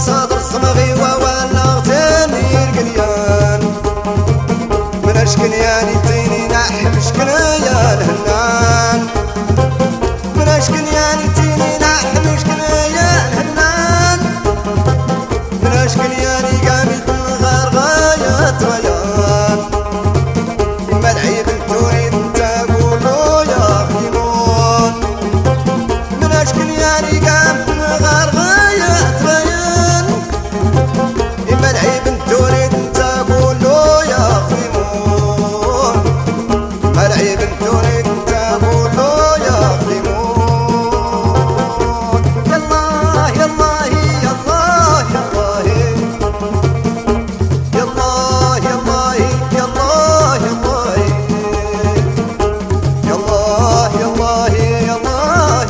صدر الصمغي وولا تاني القليان من اشكن ياني تيني نحمش كنايا الهنان من اشكن ياني تيني نحمش كنايا الهنان من اشكن ياني قامت من غير غاية ريان ما العيب تريد تقولوا يا خيمون من اشكن ياني قامت من غير غاية ريان ما العيب تريد تقولوا يا خيمون ما العيب تريد تقولوا يا خيمون يالله يالله يالله يالله يالله يالله يالله يالله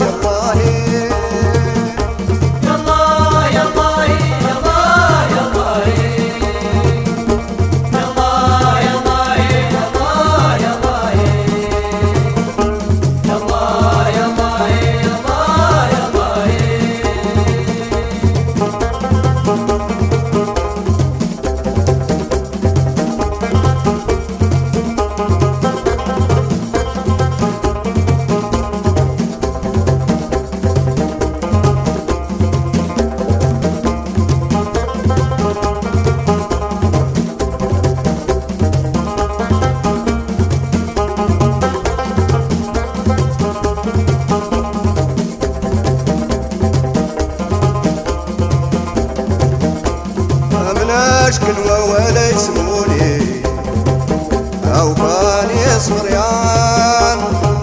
اشكن ولا يسموني او كان يصبريان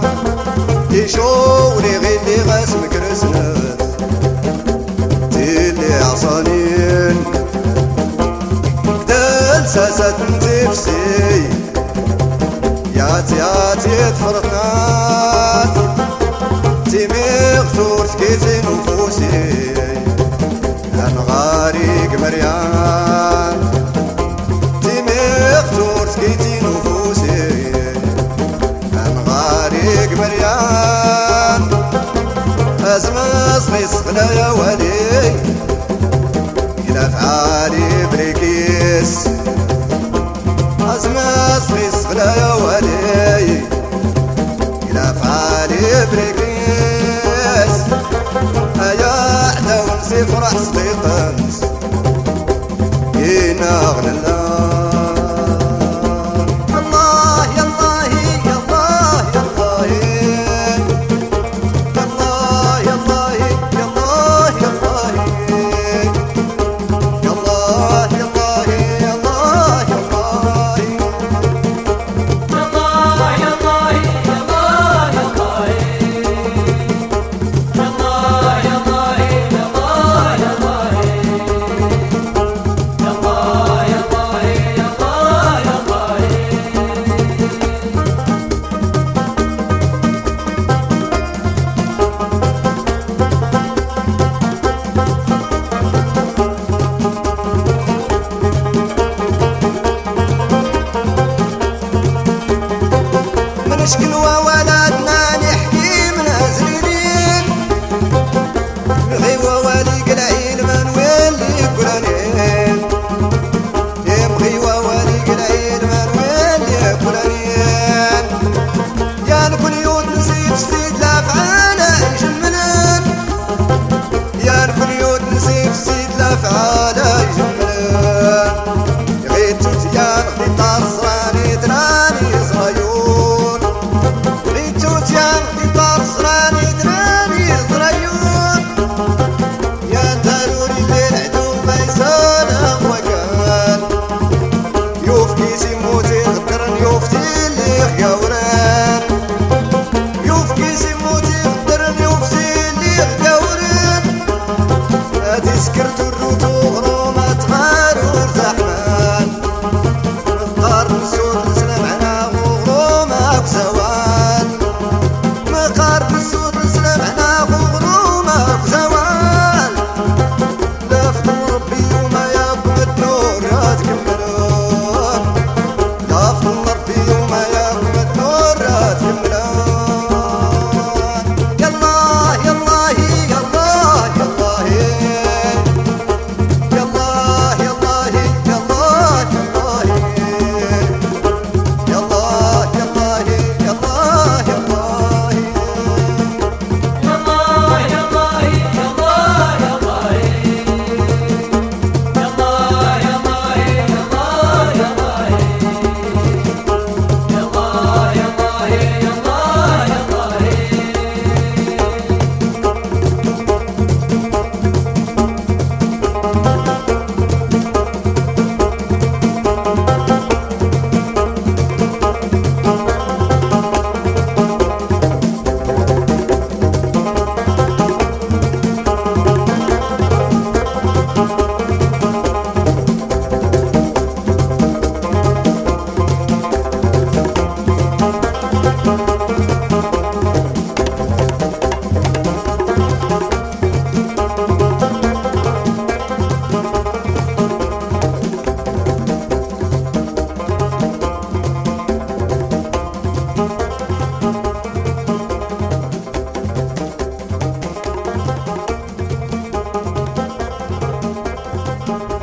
يشوري غير لي غاسم كرسنت تيلي عصانين دال ساسات نتفسي ياتي تفرقنات تيمي غثور سكيتي نفوسي غارق مريان تيميختور سكيتي نفوسي غارق مريان أزمز غيس غلايا والي إلا فعالي بريكيس أزمز غيس غلايا والي إلا فعالي بريكيس أيا عدا ونسي فرح صديقنس ينا غنى الله يالله يالله يالله يالله يالله يالله يالله يالله يالله نشكن وولدنا نحكي من زريرين غيوا والي قلعين من ويلي كلانين يبغي ووالي قلعين من ويلي كلانين يا نكون يود نسيت سيد لا فعالة يجملن يا نكون يود نسيت سيد لا فعالة يجملن غيت توتيان غيت طرصراني دراني صغيون توتيان في طرصراني دراني صغيون يا داروري الليل عدو ما يسانا وكان يوف كيسي موتي غدرن يوفتي اللي غاوران يوف كيسي موتي غدرن يوفتي اللي غاوران هادي سكرت الروتو العين